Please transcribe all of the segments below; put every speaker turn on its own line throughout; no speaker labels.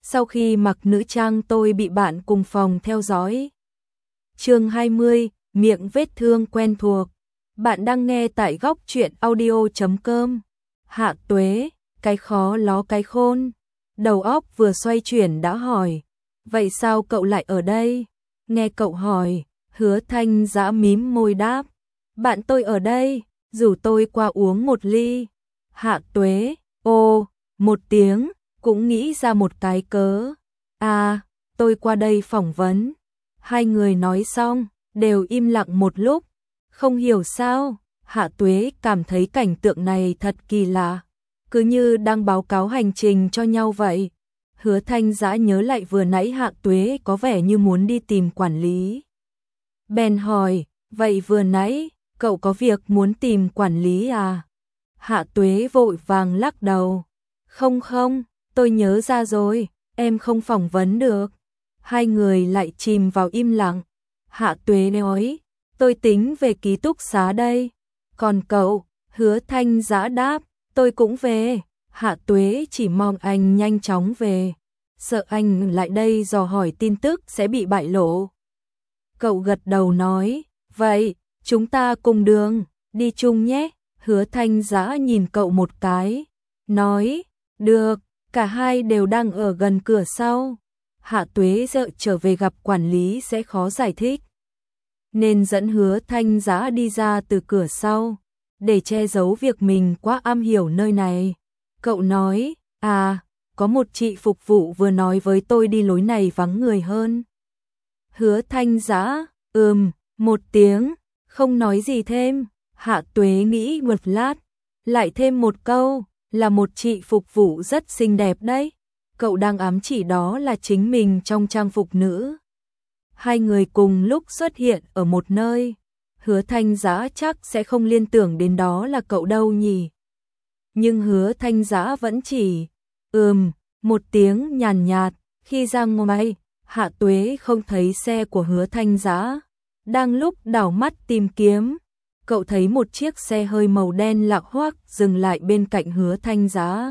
Sau khi mặc nữ trang tôi bị bạn cùng phòng theo dõi. Chương 20, miệng vết thương quen thuộc. Bạn đang nghe tại góc truyện audio.com. Hạ Tuế, cái khó ló cái khôn. Đầu óc vừa xoay chuyển đã hỏi. Vậy sao cậu lại ở đây? Nghe cậu hỏi, Hứa Thanh Dã mím môi đáp. Bạn tôi ở đây, rủ tôi qua uống một ly. Hạ Tuế, một tiếng, cũng nghĩ ra một cái cớ. À, tôi qua đây phỏng vấn. Hai người nói xong, đều im lặng một lúc. Không hiểu sao, Hạ Tuế cảm thấy cảnh tượng này thật kỳ lạ. Cứ như đang báo cáo hành trình cho nhau vậy. Hứa Thanh Dã nhớ lại vừa nãy Hạ Tuế có vẻ như muốn đi tìm quản lý. Bèn hỏi, vậy vừa nãy, cậu có việc muốn tìm quản lý à? Hạ Tuế vội vàng lắc đầu. Không, tôi nhớ ra rồi, em không phỏng vấn được. Hai người lại chìm vào im lặng. Hạ Tuế nói, tôi tính về ký túc xá đây. Còn cậu? Hứa Thanh Dã đáp, tôi cũng về. Hạ Tuế chỉ mong anh nhanh chóng về, sợ anh lại đây dò hỏi tin tức sẽ bị bại lộ. Cậu gật đầu nói, vậy, chúng ta cùng đường, đi chung nhé. Hứa Thanh Dã nhìn cậu một cái, nói, được, cả hai đều đang ở gần cửa sau. Hạ Tuế sợ trở về gặp quản lý sẽ khó giải thích, nên dẫn Hứa Thanh Dã đi ra từ cửa sau, để che giấu việc mình quá am hiểu nơi này. Cậu nói, có một chị phục vụ vừa nói với tôi đi lối này vắng người hơn. Hứa Thanh Dã, một tiếng, không nói gì thêm. Hạ Tuế nghĩ một lát, lại thêm một câu, là một chị phục vụ rất xinh đẹp đấy. Cậu đang ám chỉ đó là chính mình trong trang phục nữ. Hai người cùng lúc xuất hiện ở một nơi. Hứa Thanh Dã chắc sẽ không liên tưởng đến đó là cậu đâu nhỉ. Nhưng Hứa Thanh Dã vẫn chỉ, một tiếng nhàn nhạt. Khi ra ngoài, Hạ Tuế không thấy xe của Hứa Thanh Dã. Đang lúc đảo mắt tìm kiếm, cậu thấy một chiếc xe hơi màu đen lạ hoắc dừng lại bên cạnh Hứa Thanh Dã.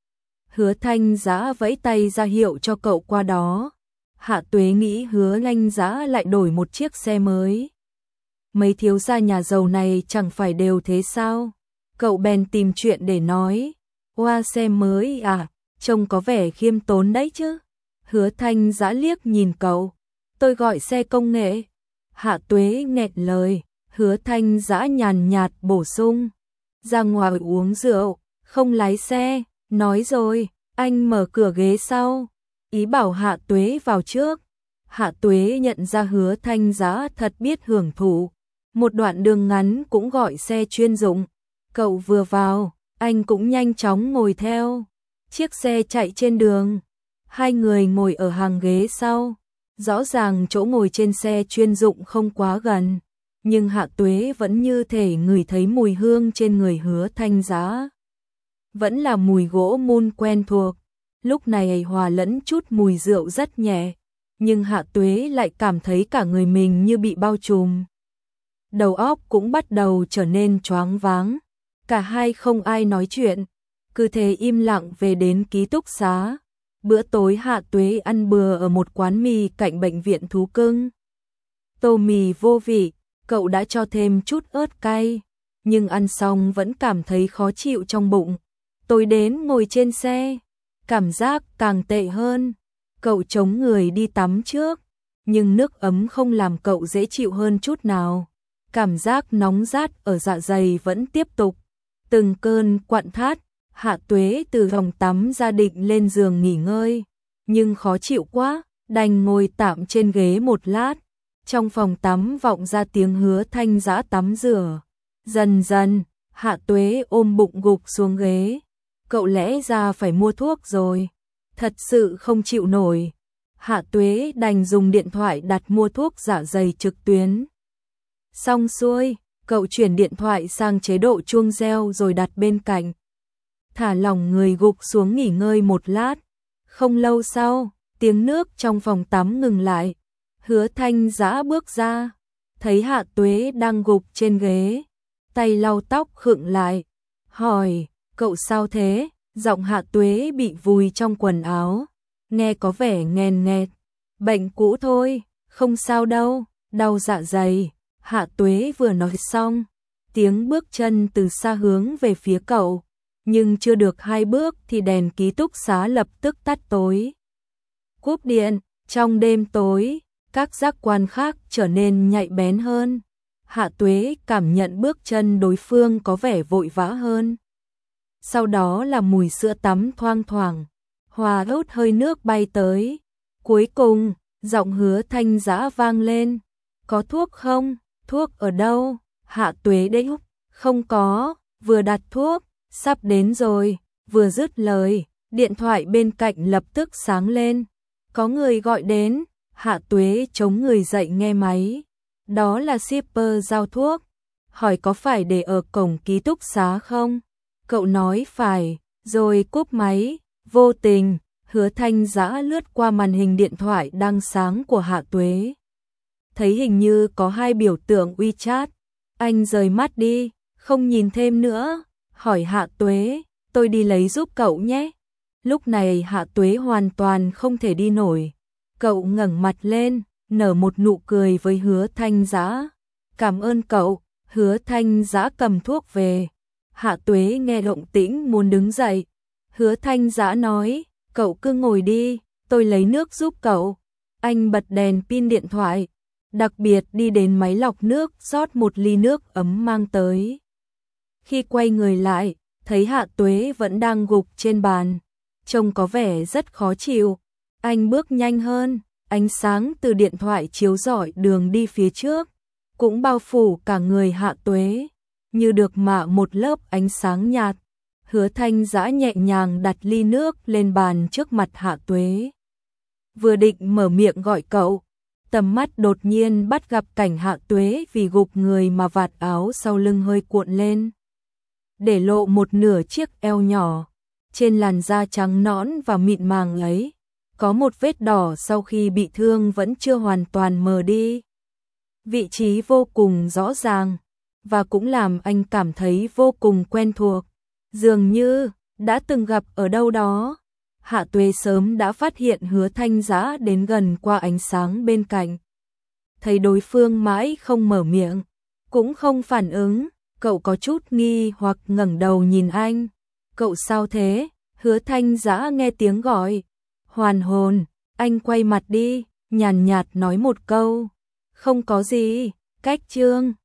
Hứa Thanh Dã vẫy tay ra hiệu cho cậu qua đó. Hạ Tuế nghĩ Hứa Thanh Dã lại đổi một chiếc xe mới. Mấy thiếu gia nhà giàu này chẳng phải đều thế sao? Cậu bèn tìm chuyện để nói. Oa, xe mới à, trông có vẻ khiêm tốn đấy chứ. Hứa Thanh Dã liếc nhìn cậu. Tôi gọi xe công nghệ. Hạ Tuế nghẹn lời. Hứa Thanh Dã nhàn nhạt bổ sung. Ra ngoài uống rượu, không lái xe. Nói rồi, anh mở cửa ghế sau. Ý bảo Hạ Tuế vào trước. Hạ Tuế nhận ra Hứa Thanh Dã thật biết hưởng thụ. Một đoạn đường ngắn cũng gọi xe chuyên dụng. Cậu vừa vào, anh cũng nhanh chóng ngồi theo. Chiếc xe chạy trên đường. Hai người ngồi ở hàng ghế sau. Rõ ràng chỗ ngồi trên xe chuyên dụng không quá gần, nhưng Hạ Tuế vẫn như thể ngửi thấy mùi hương trên người Hứa Thanh Dã. Vẫn là mùi gỗ mun quen thuộc, lúc này hòa lẫn chút mùi rượu rất nhẹ, nhưng Hạ Tuế lại cảm thấy cả người mình như bị bao trùm. Đầu óc cũng bắt đầu trở nên choáng váng. Cả hai không ai nói chuyện, cứ thế im lặng về đến ký túc xá. Bữa tối Hạ Tuế ăn bừa ở một quán mì cạnh bệnh viện thú cưng. Tô mì vô vị, cậu đã cho thêm chút ớt cay, nhưng ăn xong vẫn cảm thấy khó chịu trong bụng. Tối đến ngồi trên xe, cảm giác càng tệ hơn. Cậu chống người đi tắm trước, nhưng nước ấm không làm cậu dễ chịu hơn chút nào. Cảm giác nóng rát ở dạ dày vẫn tiếp tục. Từng cơn quặn thắt. Hạ Tuế từ phòng tắm ra định lên giường nghỉ ngơi, nhưng khó chịu quá, đành ngồi tạm trên ghế một lát. Trong phòng tắm vọng ra tiếng Hứa Thanh Dã tắm rửa. Dần dần, Hạ Tuế ôm bụng gục xuống ghế. Cậu lẽ ra phải mua thuốc rồi, thật sự không chịu nổi. Hạ Tuế đành dùng điện thoại đặt mua thuốc dạ dày trực tuyến. Xong xuôi, cậu chuyển điện thoại sang chế độ chuông reo rồi đặt bên cạnh. Thả lỏng người gục xuống nghỉ ngơi một lát. Không lâu sau, tiếng nước trong phòng tắm ngừng lại. Hứa Thanh Dã bước ra, thấy Hạ Tuế đang gục trên ghế, tay lau tóc khựng lại, hỏi, cậu sao thế? Giọng Hạ Tuế bị vùi trong quần áo. nghe có vẻ nghèn nghẹt. Bệnh cũ thôi, không sao đâu, đau dạ dày. Hạ Tuế vừa nói xong, tiếng bước chân từ xa hướng về phía cậu, nhưng chưa được 2 bước thì đèn ký túc xá lập tức tắt tối. Cúp điện, trong đêm tối, các giác quan khác trở nên nhạy bén hơn. Hạ Tuế cảm nhận bước chân đối phương có vẻ vội vã hơn. Sau đó là mùi sữa tắm thoang thoảng, hòa ướt hơi nước bay tới. Cuối cùng, giọng Hứa Thanh Dã vang lên. Có thuốc không? Thuốc ở đâu? Hạ Tuế đáp. Không có, vừa đặt thuốc, sắp đến rồi. Vừa dứt lời, điện thoại bên cạnh lập tức sáng lên. Có người gọi đến. Hạ Tuế chống người dậy nghe máy. Đó là shipper giao thuốc. Hỏi có phải để ở cổng ký túc xá không? Cậu nói phải, rồi cúp máy. Vô tình, Hứa Thanh Dã lướt qua màn hình điện thoại đang sáng của Hạ Tuế. Thấy hình như có 2 biểu tượng WeChat. Anh rời mắt đi, không nhìn thêm nữa. Hỏi Hạ Tuế, tôi đi lấy giúp cậu nhé. Lúc này Hạ Tuế hoàn toàn không thể đi nổi. Cậu ngẩng mặt lên, nở một nụ cười với Hứa Thanh Dã. Cảm ơn cậu. Hứa Thanh Dã cầm thuốc về. Hạ Tuế nghe động tĩnh muốn đứng dậy. Hứa Thanh Dã nói, cậu cứ ngồi đi, tôi lấy nước giúp cậu. Anh bật đèn pin điện thoại, đặc biệt đi đến máy lọc nước rót một ly nước ấm mang tới. Khi quay người lại, thấy Hạ Tuế vẫn đang gục trên bàn, trông có vẻ rất khó chịu. Anh bước nhanh hơn, ánh sáng từ điện thoại chiếu rọi đường đi phía trước, cũng bao phủ cả người Hạ Tuế, như được mạ một lớp ánh sáng nhạt. Hứa Thanh Dã nhẹ nhàng đặt ly nước lên bàn trước mặt Hạ Tuế. Vừa định mở miệng gọi cậu, tầm mắt đột nhiên bắt gặp cảnh Hạ Tuế vì gục người mà vạt áo sau lưng hơi cuộn lên, để lộ một nửa chiếc eo nhỏ. Trên làn da trắng nõn và mịn màng ấy, có một vết đỏ sau khi bị thương vẫn chưa hoàn toàn mờ đi. Vị trí vô cùng rõ ràng, và cũng làm anh cảm thấy vô cùng quen thuộc. Dường như đã từng gặp ở đâu đó. Hạ Tuế sớm đã phát hiện Hứa Thanh Dã đến gần qua ánh sáng bên cạnh. Thấy đối phương mãi không mở miệng, cũng không phản ứng, cậu có chút nghi hoặc ngẩng đầu nhìn anh. Cậu sao thế? Hứa Thanh Dã nghe tiếng gọi. Hoàn hồn, anh quay mặt đi, nhàn nhạt nói một câu. Không có gì, cách chương.